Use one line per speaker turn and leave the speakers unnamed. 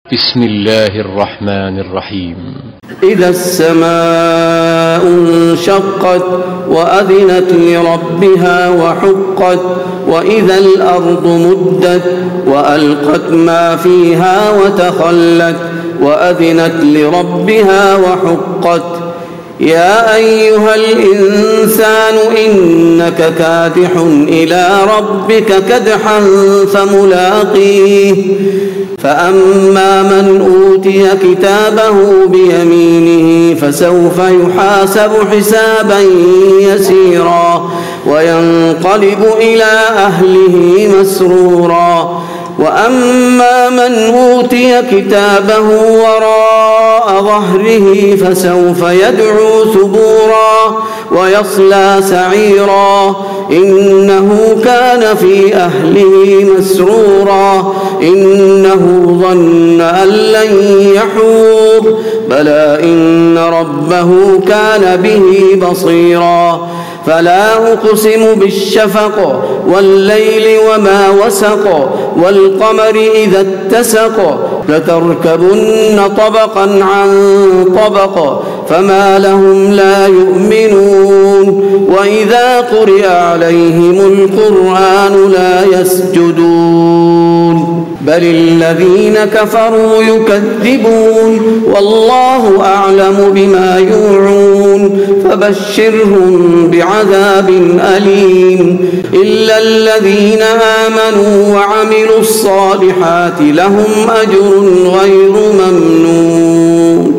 بسم الله الرحمن الرحيم.
إذا السماء انشقت وأذنت لربها وحقت وإذا الأرض مدت وألقت ما فيها وتخلت وأذنت لربها وحقت يا أيها الإنسان إنك كادح إلى ربك كدحا فملاقيه فأما من أوتي كتابه بيمينه فسوف يحاسب حسابا يسيرا وينقلب إلى أهله مسرورا وأما من أوتي كتابه وراء ظهره فسوف يدعو ثبورا ويصلى سعيرا إنه كان في أهله مسرورا إنه ظن أن لن يحور بلى إن ربه كان به بصيرا فلا أقسم بالشفق والليل وما وسق والقمر إذا اتسق لتركبن طبقا عن طبق فما لهم لا يؤمنون وإذا قرئ عليهم القرآن لا يسجدون بل الذين كفروا يكذبون والله أعلم بما يوعون فبشرهم بعذاب أليم إلا الذين آمنوا وعملوا الصالحات لهم أجر غير ممنون.